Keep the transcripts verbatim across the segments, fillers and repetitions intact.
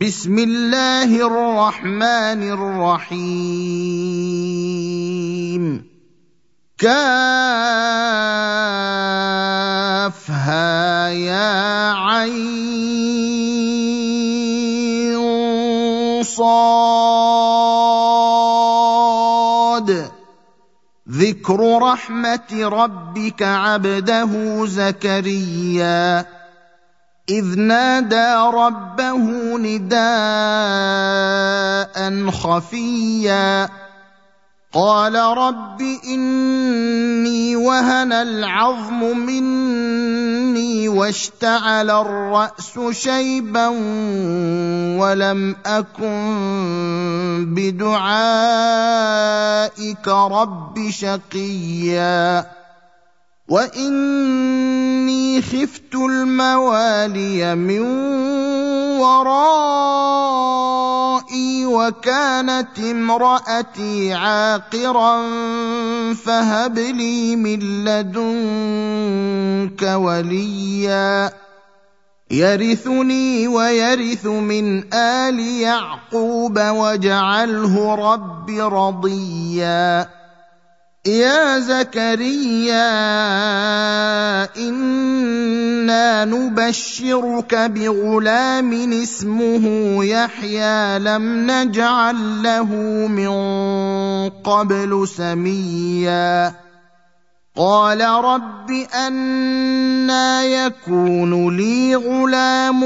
بسم الله الرحمن الرحيم كافها يا عين صاد ذكر رحمة ربك عبده زكريا إذ نادى ربه نداء خفيا قال رب إني وهن العظم مني واشتعل الرأس شيبا ولم أكن بدعائك رب شقيا وإني خفت الموالي من ورائي وكانت امرأتي عاقرا فهب لي من لدنك وليا يرثني ويرث من آل يعقوب واجعله رب رضيا يا زكريا إنا نبشرك بغلام اسمه يحيى لم نجعل له من قبل سميا قال رب أنى يكون لي غلام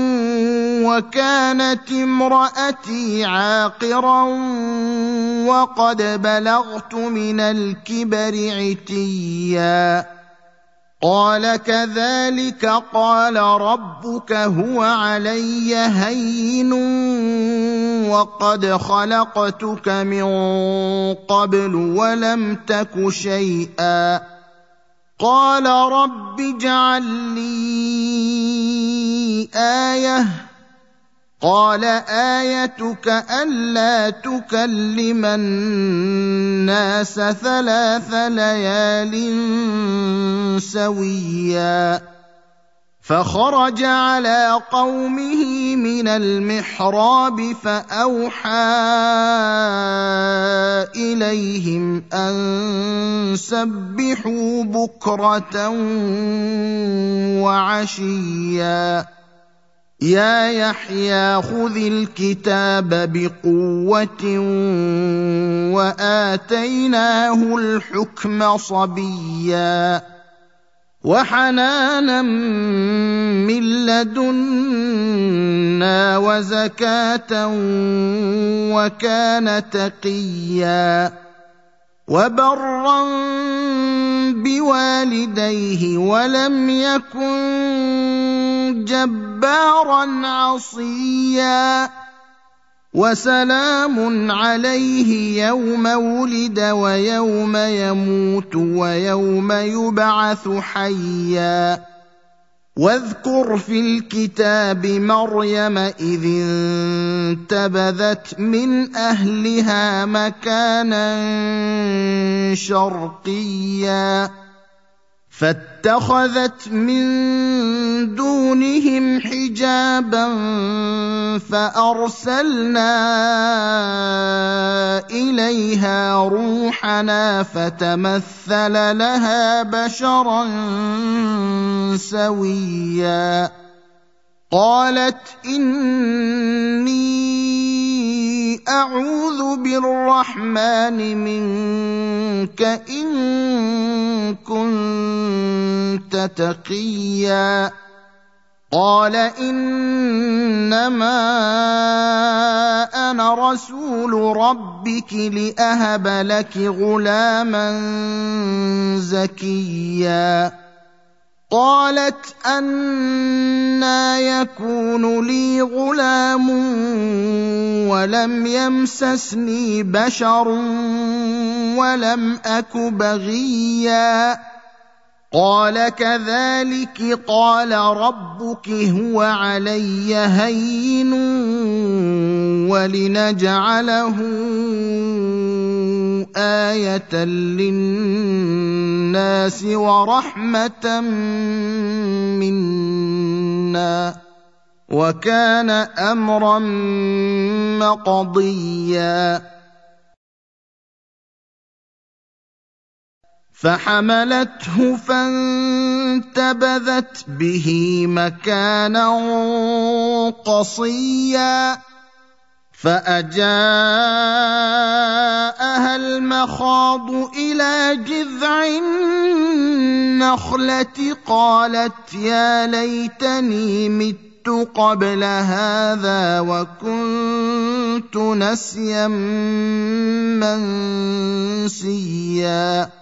وكانت امرأتي عاقرا وقد بلغت من الكبر عتيا قال كذلك قال ربك هو علي هين وقد خلقتك من قبل ولم تك شيئا قال رب اجعل لي آية قال آيتك ألا تكلم الناس ثلاث ليال سويا فخرج على قومه من المحراب فأوحى إليهم أن سبحوا بكرة وعشيا يا يحيى خذ الكتاب بقوة وآتيناه الحكم صبيا وحنانا من لدنا وزكاة وكان تقيا وبرا بوالديه ولم يكن جبارا عصيا وسلام عليه يوم ولد ويوم يموت ويوم يبعث حيا واذكر في الكتاب مريم إذ انتبذت من أهلها مكانا شرقيا فاتخذت من دونهم حجابا فأرسلنا إليها روحنا فتمثل لها بشرا سويا قالت إني أعوذ بالرحمن منك إن كنت تقيا قال إنما أنا رسول ربك لأهب لك غلاما زكيا قالت أنى يكون لي غلام ولم يمسسني بشر ولم أك بغيا قال كذلك قال ربك هو علي هين ولنجعله آية للناس ورحمة منا وكان أمرا مقضيا فحملته فانتبذت به مكانا قصيا فأجاءها المخاض إلى جذع النخلة قالت يا ليتني مت قبل هذا وكنت نسيا منسيا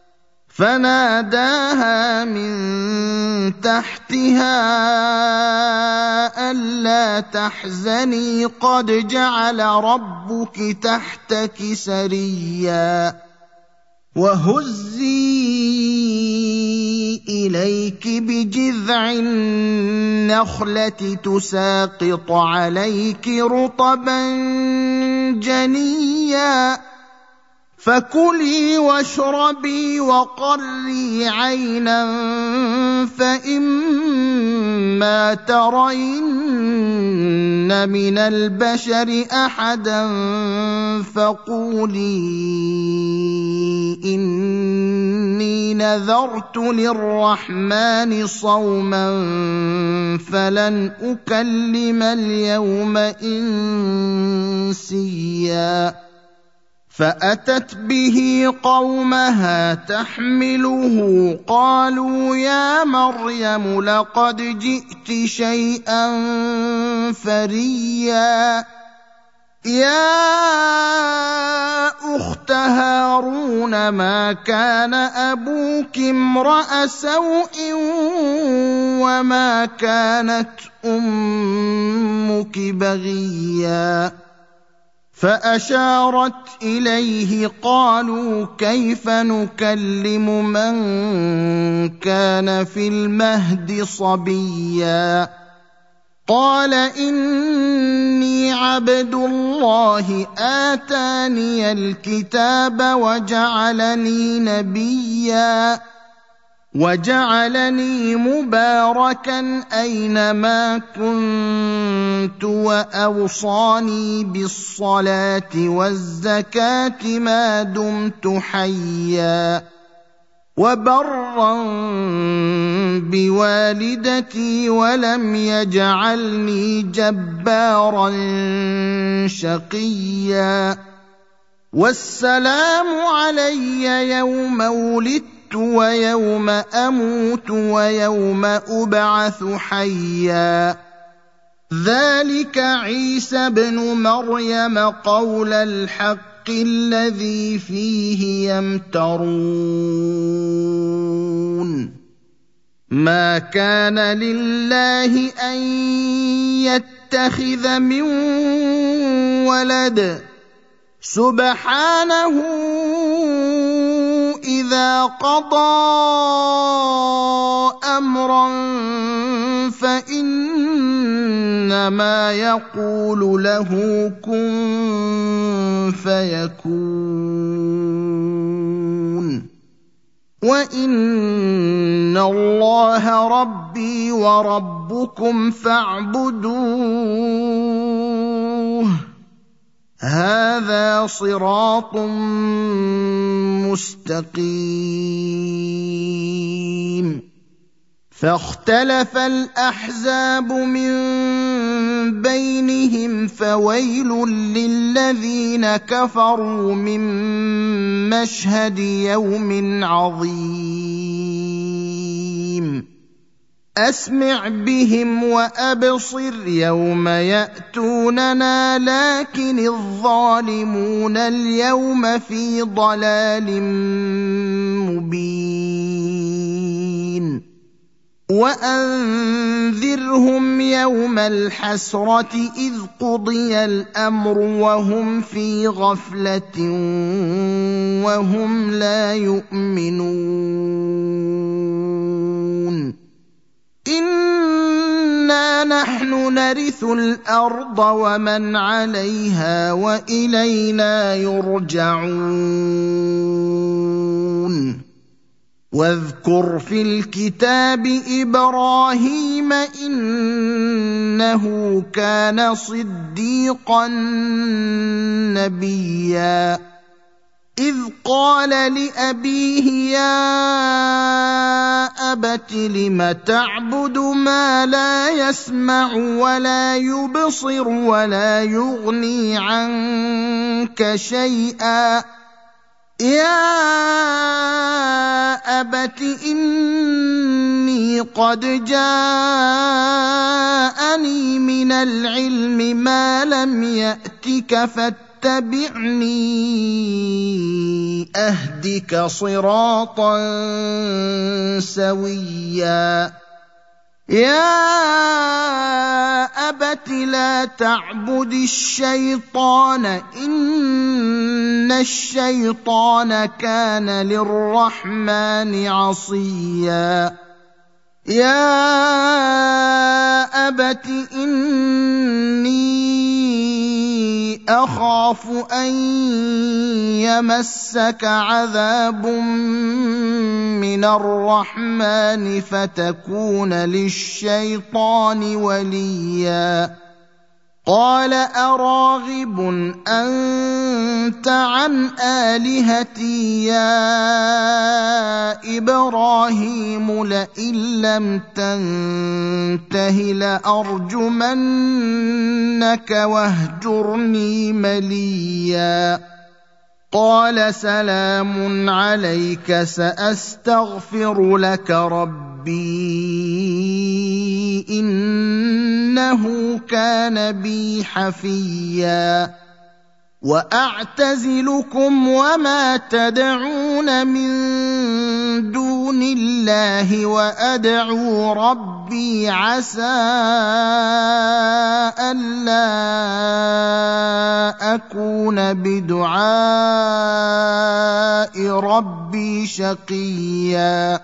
فناداها من تحتها ألا تحزني قد جعل ربك تحتك سريا وهزي إليك بجذع النخلة تساقط عليك رطبا جنيا فكلي واشربي وقري عينا فإما ترين من البشر أحدا فقولي إني نذرت للرحمن صوما فلن أكلم اليوم إنسيا فأتت به قومها تحمله قالوا يا مريم لقد جئت شيئا فريا يا أخت هارون ما كان أبوك امرأ سوء وما كانت أمك بغيا فأشارت إليه قالوا كيف نكلم من كان في المهد صبيا قال إني عبد الله آتاني الكتاب وجعلني نبيا وجعلني مباركا أينما كنت وأوصاني بالصلاة والزكاة ما دمت حيا وبرا بوالدتي ولم يجعلني جبارا شقيا والسلام علي يوم ولدت ويوم أموت ويوم أبعث حيا ذلك عيسى ابن مريم قول الحق الذي فيه يمترون ما كان لله أن يتخذ من ولد سبحانه إذا قضى أمرا فإنما يقول له كن فيكون وإن الله ربي وربكم فاعبدوه هذا صراط مستقيم فاختلف الأحزاب من بينهم فويل للذين كفروا من مشهد يوم عظيم أسمع بهم وأبصر يوم يأتوننا لكن الظالمون اليوم في ضلال مبين وأنذرهم يوم الحسرة إذ قضي الأمر وهم في غفلة وهم لا يؤمنون إنا نحن نرث الأرض ومن عليها وإلينا يرجعون واذكر في الكتاب إبراهيم إنه كان صديقا نبيا إذ قال لأبيه يا أبت لم تعبد ما لا يسمع ولا يبصر ولا يغني عنك شيئا يا أبت إني قد جاءني من العلم ما لم يأتك فاتبعني أهدك صراطا سويا يا أبت لا تعبد الشيطان إن الشيطان كان للرحمن عصيا يا أبت إني أخاف أن يمسك عذاب من الرحمن فتكون للشيطان وليا قال أراغب أنت عن آلهتي يا إبراهيم لئن لم تنته لأرجمنك واهجرني مليا قال سلام عليك سأستغفر لك ربي إنه كان بي حفيا وأعتزلكم وما تدعون من دون الله وأدعو ربي عسى ألا أكون بدعاء ربي شقيا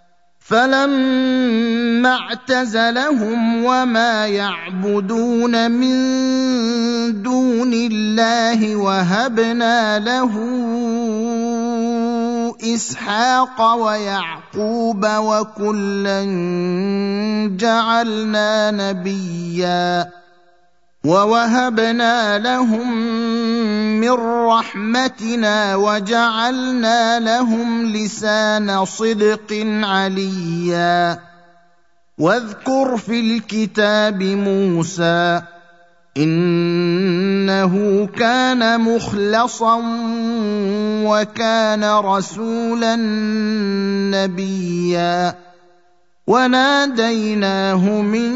فلما اعتزلهم وما يعبدون من دون الله وهبنا له إسحاق ويعقوب وكلا جعلنا نبيا ووهبنا لهم من رحمتنا وجعلنا لهم لسان صدق عليا واذكر في الكتاب موسى إنه كان مخلصا وكان رسولا نبيا وناديناه من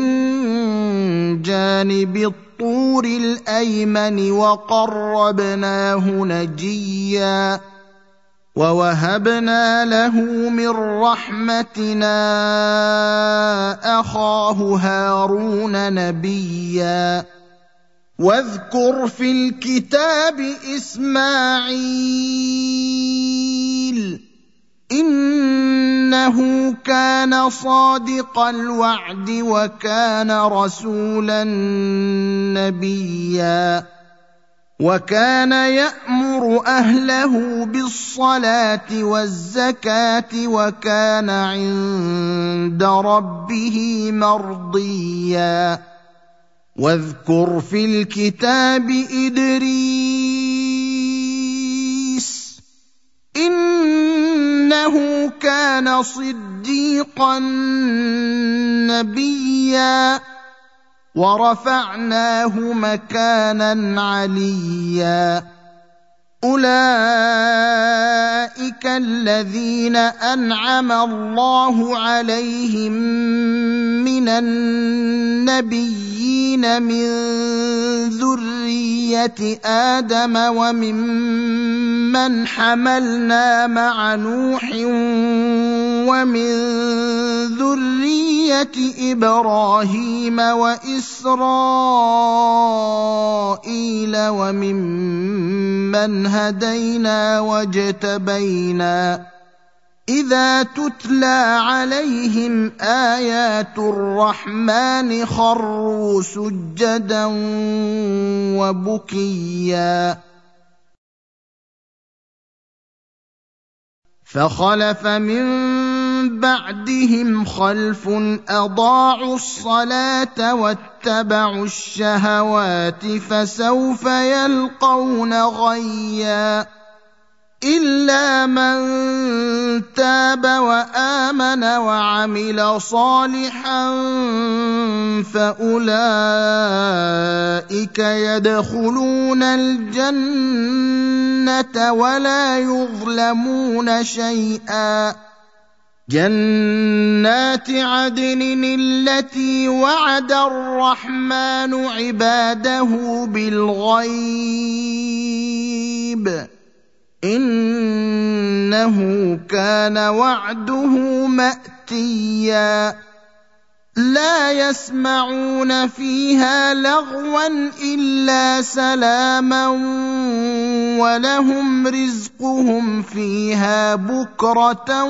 جانب الطور الأيمن وقربناه نجيا ووهبنا له من رحمتنا أخاه هارون نبيا واذكر في الكتاب إسماعيل إنه كان صادق الوعد وكان رسولا نبيا وكان يأمر أهله بالصلاة والزكاة وكان عند ربه مرضيا واذكر في الكتاب إدريس إنه كان صديقا نبيا ورفعناه مكانا عليا أولئك الذين أنعم الله عليهم من النبيين من ذرية آدم وممن حملنا مع نوح ومن ذرية إبراهيم وإسرائيل وممن هدينا واجتبينا إذا تتلى عليهم آيات الرحمن خروا سجدا وبكيا فخلف من بعدهم خلف أضاعوا الصلاة واتبعوا الشهوات فسوف يلقون غيا إلا من تاب وآمن وعمل صالحا فأولئك يدخلون الجنة ولا يظلمون شيئا جنات عدن التي وعد الرحمن عباده بالغيب إنه كان وعده مأتيا لا يسمعون فيها لغوا إلا سلاما ولهم رزقهم فيها بكرة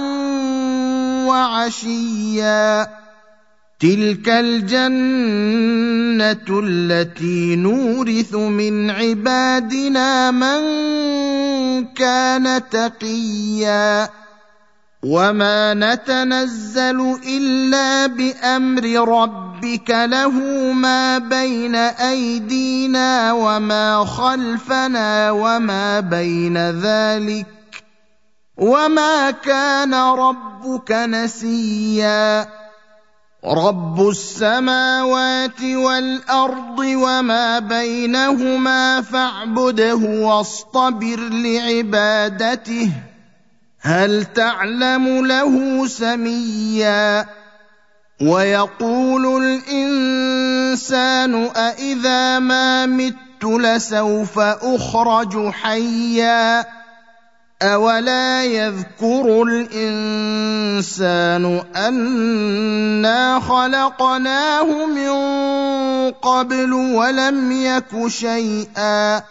وعشيا تلك الجنة التي نورث من عبادنا من كان تقيا وما نتنزل إلا بأمر ربك له ما بين أيدينا وما خلفنا وما بين ذلك وما كان ربك نسيا رب السماوات والأرض وما بينهما فاعبده واصطبر لعبادته هل تعلم له سميا ويقول الإنسان أإذا ما مت لسوف أخرج حيا أولا يذكر الإنسان أنا خلقناه من قبل ولم يك شيئا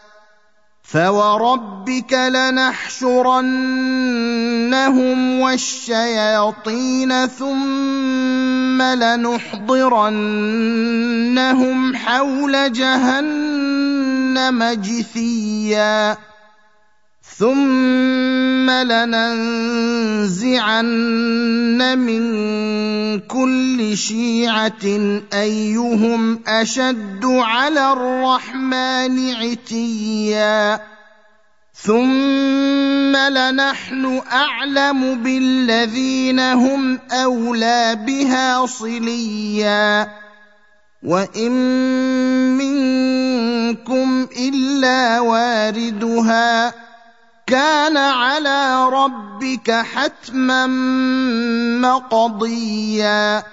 فوربك لنحشرنهم والشياطين ثم لنحضرنهم حول جهنم جثيا ثم لننزعن من كل شيعة أيهم أشد على الرحمن عتيا ثم لنحن أعلم بالذين هم أولى بها صليا وإن منكم إلا واردها كان على ربك حتما مقضيا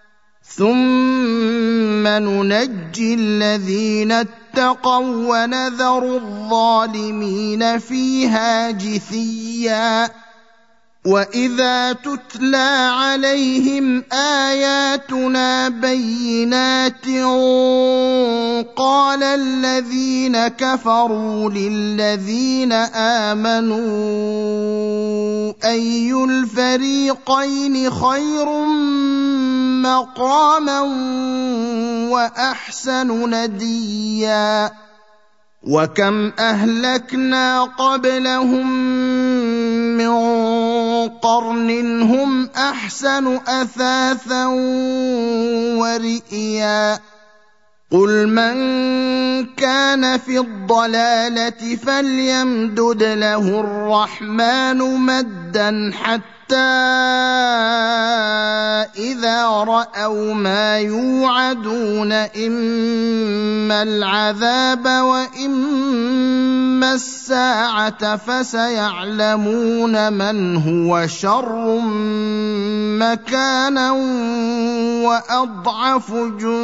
ثم ننجي الذين اتقوا ونذر الظالمين فيها جثيا وإذا تتلى عليهم آياتنا بينات قال الذين كفروا للذين آمنوا أي الفريقين خير مقاما وأحسن نديا وكم أهلكنا قبلهم من قرن هم أحسن أثاثا ورئيا قل من كان في الضلالة فليمدد له الرحمن مدا حتى إذا رأوا ما يوعدون إما العذاب وإما الساعة فسيعلمون من هو شر مكانا وأضعف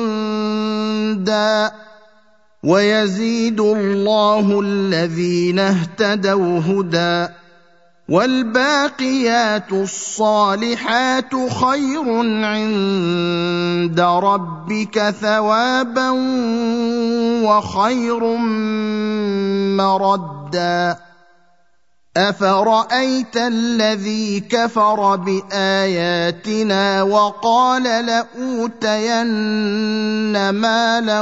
جندا ويزيد الله الذين اهتدوا هدى والباقيات الصالحات خير عند ربك ثوابا وخير مردا أفرأيت الذي كفر بآياتنا وقال لأوتين مالا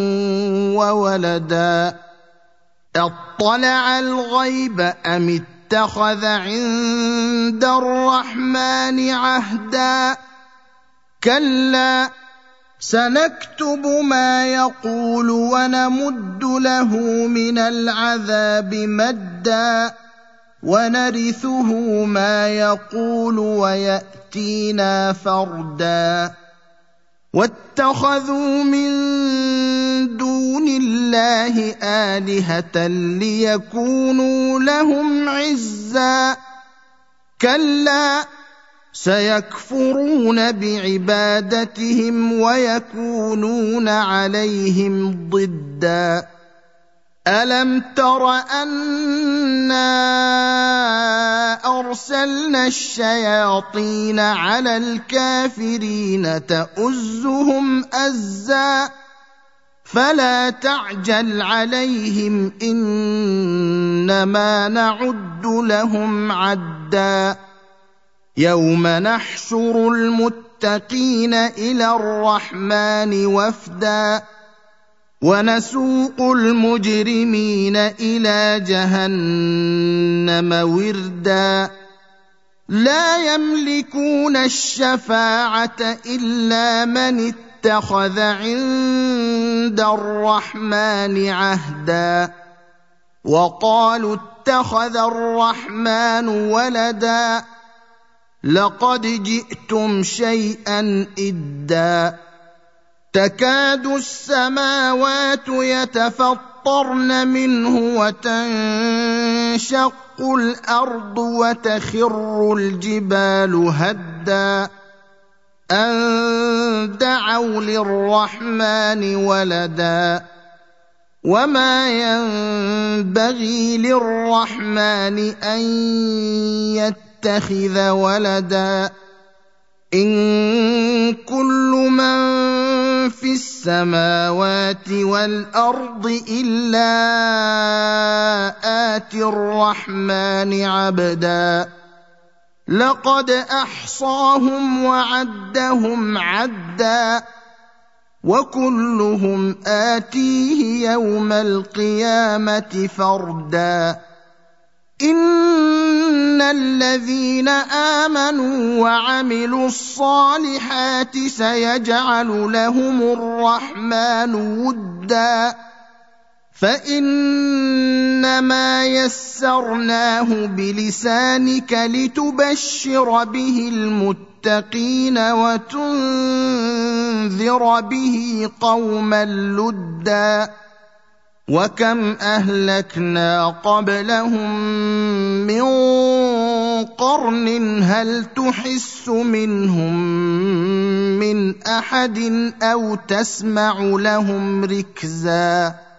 وولدا أطلع الغيب أم اتخذ عند الرحمن عهدا كلا سنكتب ما يقول ونمد له من العذاب مدا ونرثه ما يقول ويأتينا فردا واتخذوا من دون الله آلهة ليكونوا لهم عزا كلا سيكفرون بعبادتهم ويكونون عليهم ضدا ألم تر أنا أرسلنا الشياطين على الكافرين تؤزهم أزا فلا تعجل عليهم إنما نعد لهم عدا يوم نحشر المتقين إلى الرحمن وفدا ونسوق المجرمين إلى جهنم وردا لا يملكون الشفاعة إلا من اتخذ عند الرحمن عهدا وقالوا اتخذ الرحمن ولدا لقد جئتم شيئا إدا تكاد السماوات يتفطرن منه وتنشق الأرض وتخر الجبال هدا أن دعوا للرحمن ولدا وما ينبغي للرحمن أن يتخذ ولدا إن كل من في السماوات والأرض إلا آتي الرحمن عبدا لقد أحصاهم وعدهم عدا وكلهم آتيه يوم القيامة فردا إن الذين آمنوا وعملوا الصالحات سيجعل لهم الرحمن ودا فإنما يسرناه بلسانك لتبشر به المتقين وتنذر به قوما لدا وكم أهلكنا قبلهم من قرن هل تحس منهم من أحد أو تسمع لهم ركزا